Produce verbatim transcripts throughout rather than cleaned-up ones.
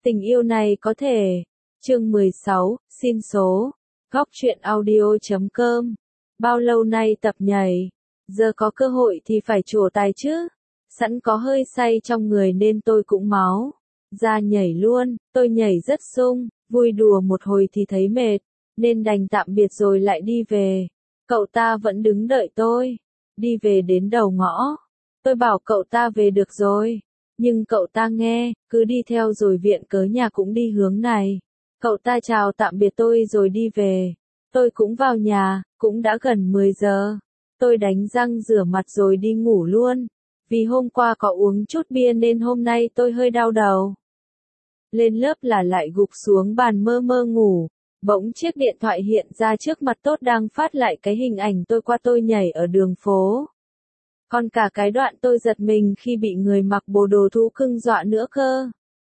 Tình yêu này có thể. Chương mười sáu, xin số. Góc truyện audio chấm com. Bao lâu nay tập nhảy, giờ có cơ hội thì phải trổ tài chứ. Sẵn có hơi say trong người nên tôi cũng máu ra nhảy luôn. Tôi nhảy rất sung, vui đùa một hồi thì thấy mệt, nên đành tạm biệt rồi lại đi về. Cậu ta vẫn đứng đợi tôi. Đi về đến đầu ngõ, tôi bảo cậu ta về được rồi. Nhưng cậu ta nghe, cứ đi theo rồi viện cớ nhà cũng đi hướng này. Cậu ta chào tạm biệt tôi rồi đi về. Tôi cũng vào nhà, cũng đã gần mười giờ. Tôi đánh răng rửa mặt rồi đi ngủ luôn. Vì hôm qua có uống chút bia nên hôm nay tôi hơi đau đầu. Lên lớp là lại gục xuống bàn mơ mơ ngủ. Bỗng chiếc điện thoại hiện ra trước mặt Tốt đang phát lại cái hình ảnh tôi qua tôi nhảy ở đường phố. Còn cả cái đoạn tôi giật mình khi bị người mặc bộ đồ thú cưng dọa nữa cơ.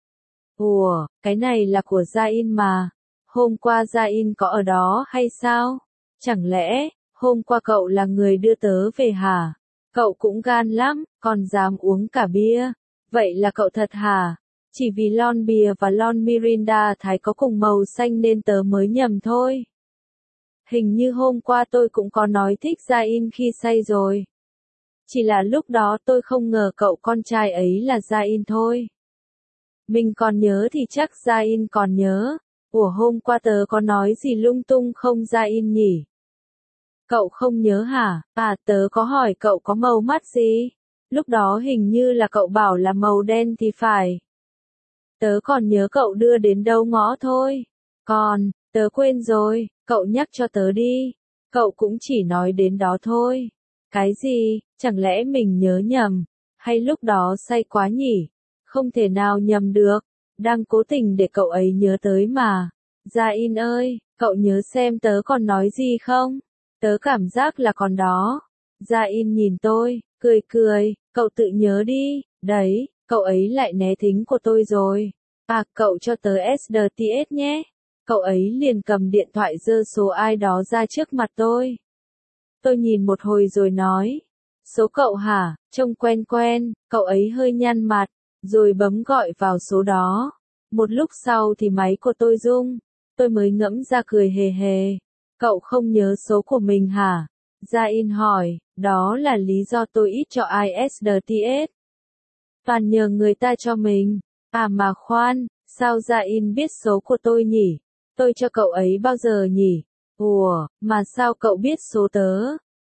Ủa, cái này là của Gia-in mà. Hôm qua Gia-in có ở đó hay sao? Chẳng lẽ, hôm qua cậu là người đưa tớ về hả? Cậu cũng gan lắm, còn dám uống cả bia. Vậy là cậu thật hả? Chỉ vì lon bia và lon Mirinda Thái có cùng màu xanh nên tớ mới nhầm thôi. Hình như hôm qua tôi cũng có nói thích Gia-in khi say rồi. Chỉ là lúc đó tôi không ngờ cậu con trai ấy là Gia-in thôi. Mình còn nhớ thì chắc Gia-in còn nhớ. Ủa hôm qua tớ có nói gì lung tung không Gia-in nhỉ? Cậu không nhớ hả? À tớ có hỏi cậu có màu mắt gì? Lúc đó hình như là cậu bảo là màu đen thì phải. Tớ còn nhớ cậu đưa đến đâu ngõ thôi. Còn, tớ quên rồi, cậu nhắc cho tớ đi. Cậu cũng chỉ nói đến đó thôi. Cái gì, chẳng lẽ mình nhớ nhầm? Hay lúc đó say quá nhỉ? Không thể nào nhầm được. Đang cố tình để cậu ấy nhớ tới mà. Gia-in ơi, cậu nhớ xem tớ còn nói gì không? Tớ cảm giác là còn đó. Gia-in nhìn tôi, cười cười, cậu tự nhớ đi. Đấy, cậu ấy lại né thính của tôi rồi. À, cậu cho tớ ét đê tê ét nhé. Cậu ấy liền cầm điện thoại giơ số ai đó ra trước mặt tôi. Tôi nhìn một hồi rồi nói. Số cậu hả, trông quen quen, cậu ấy hơi nhăn mặt, rồi bấm gọi vào số đó. Một lúc sau thì máy của tôi rung, tôi mới ngẫm ra cười hề hề. Cậu không nhớ số của mình hả? Gia-in hỏi, đó là lý do tôi ít cho ai ét đê tê ét. Toàn nhờ người ta cho mình. À mà khoan, sao Gia-in biết số của tôi nhỉ? Tôi cho cậu ấy bao giờ nhỉ? Ủa, mà sao cậu biết số tớ?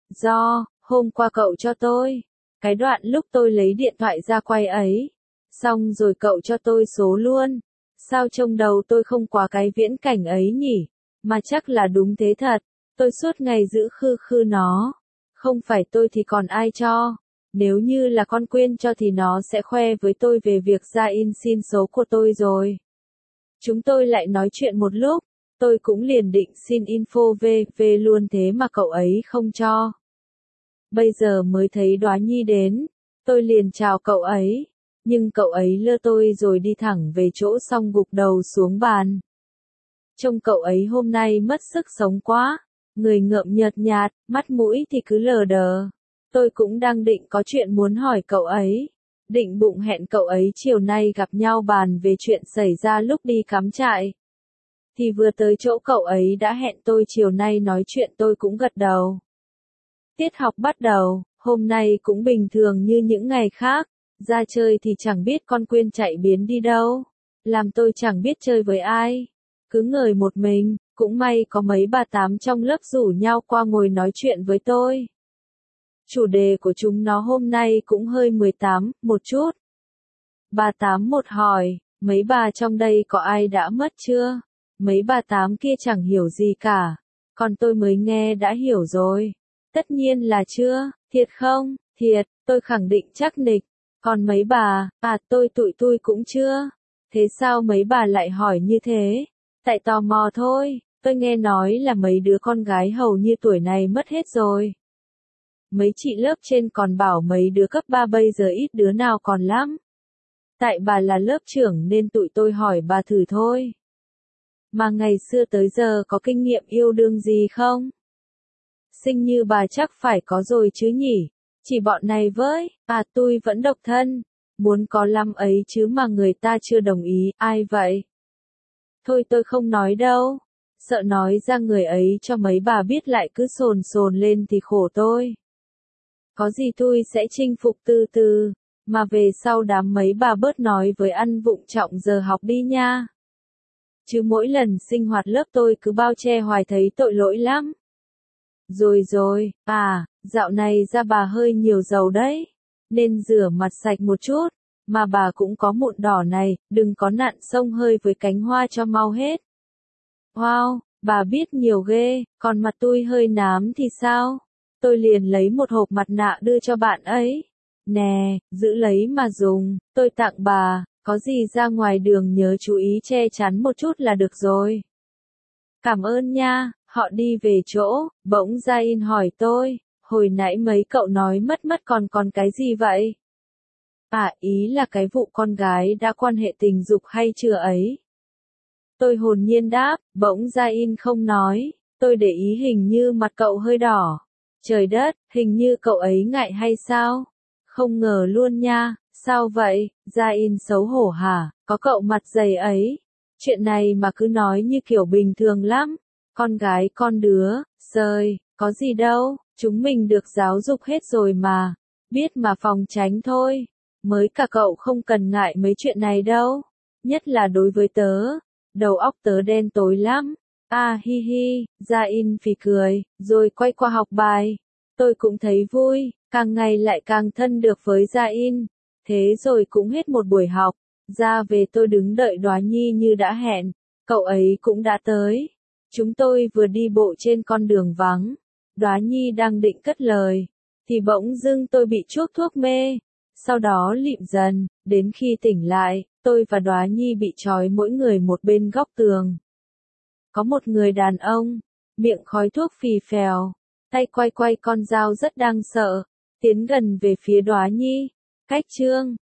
Do, hôm qua cậu cho tôi. Cái đoạn lúc tôi lấy điện thoại ra quay ấy. Xong rồi cậu cho tôi số luôn. Sao trong đầu tôi không quá cái viễn cảnh ấy nhỉ? Mà chắc là đúng thế thật. Tôi suốt ngày giữ khư khư nó. Không phải tôi thì còn ai cho. Nếu như là con Quyên cho thì nó sẽ khoe với tôi về việc Gia-in xin số của tôi rồi. Chúng tôi lại nói chuyện một lúc. Tôi cũng liền định xin info về về luôn thế mà cậu ấy không cho. Bây giờ mới thấy Đoá Nhi đến. Tôi liền chào cậu ấy. Nhưng cậu ấy lơ tôi rồi đi thẳng về chỗ xong gục đầu xuống bàn. Trông cậu ấy hôm nay mất sức sống quá. Người ngợm nhợt nhạt, mắt mũi thì cứ lờ đờ. Tôi cũng đang định có chuyện muốn hỏi cậu ấy. Định bụng hẹn cậu ấy chiều nay gặp nhau bàn về chuyện xảy ra lúc đi cắm trại. Thì vừa tới chỗ cậu ấy đã hẹn tôi chiều nay nói chuyện tôi cũng gật đầu. Tiết học bắt đầu, hôm nay cũng bình thường như những ngày khác. Ra chơi thì chẳng biết con Quyên chạy biến đi đâu. Làm tôi chẳng biết chơi với ai. Cứ ngồi một mình, cũng may có mấy bà tám trong lớp rủ nhau qua ngồi nói chuyện với tôi. Chủ đề của chúng nó hôm nay cũng hơi mười tám, một chút. Bà tám một hỏi, mấy bà trong đây có ai đã mất chưa? Mấy bà tám kia chẳng hiểu gì cả. Còn tôi mới nghe đã hiểu rồi. Tất nhiên là chưa, thiệt không? Thiệt, tôi khẳng định chắc nịch. Còn mấy bà, à tôi tụi tôi cũng chưa. Thế sao mấy bà lại hỏi như thế? Tại tò mò thôi, tôi nghe nói là mấy đứa con gái hầu như tuổi này mất hết rồi. Mấy chị lớp trên còn bảo mấy đứa cấp ba bây giờ ít đứa nào còn lắm. Tại bà là lớp trưởng nên tụi tôi hỏi bà thử thôi. Mà ngày xưa tới giờ có kinh nghiệm yêu đương gì không? Sinh như bà chắc phải có rồi chứ nhỉ? Chỉ bọn này với, à tôi vẫn độc thân. muốn có lắm ấy chứ mà người ta chưa đồng ý, ai vậy? Thôi tôi không nói đâu, sợ nói ra người ấy cho mấy bà biết lại cứ sồn sồn lên thì khổ tôi. Có gì tôi sẽ chinh phục từ từ, mà về sau đám mấy bà bớt nói với ăn vụng trọng giờ học đi nha. Chứ mỗi lần sinh hoạt lớp tôi cứ bao che hoài thấy tội lỗi lắm. Rồi rồi, à, dạo này da bà hơi nhiều dầu đấy, nên rửa mặt sạch một chút, mà bà cũng có mụn đỏ này, đừng có nặn xông hơi với cánh hoa cho mau hết. Wow, bà biết nhiều ghê, còn mặt tôi hơi nám thì sao? Tôi liền lấy một hộp mặt nạ đưa cho bạn ấy. Nè, giữ lấy mà dùng, tôi tặng bà, có gì ra ngoài đường nhớ chú ý che chắn một chút là được rồi. Cảm ơn nha, họ đi về chỗ, bỗng Jain hỏi tôi, hồi nãy mấy cậu nói mất mất còn còn cái gì vậy? À, ý là cái vụ con gái đã quan hệ tình dục hay chưa ấy? Tôi hồn nhiên đáp, bỗng Jain không nói, tôi để ý hình như mặt cậu hơi đỏ. Trời đất, hình như cậu ấy ngại hay sao? Không ngờ luôn nha, sao vậy? Jain xấu hổ hả? Có cậu mặt dày ấy. Chuyện này mà cứ nói như kiểu bình thường lắm. Con gái con đứa, sơi, có gì đâu, chúng mình được giáo dục hết rồi mà. Biết mà phòng tránh thôi. Mới cả cậu không cần ngại mấy chuyện này đâu. Nhất là đối với tớ. Đầu óc tớ đen tối lắm. À hi hi, Jain phì cười, rồi quay qua học bài. Tôi cũng thấy vui, càng ngày lại càng thân được với Jain. Thế rồi cũng hết một buổi học. Ra về tôi đứng đợi Đóa Nhi như đã hẹn. Cậu ấy cũng đã tới. Chúng tôi vừa đi bộ trên con đường vắng. Đóa Nhi đang định cất lời. Thì bỗng dưng tôi bị chuốc thuốc mê. Sau đó lịm dần, đến khi tỉnh lại, tôi và Đóa Nhi bị trói mỗi người một bên góc tường. Có một người đàn ông, miệng khói thuốc phì phèo, tay quay quay con dao rất đáng sợ, tiến gần về phía Đóa Nhi. Cách chương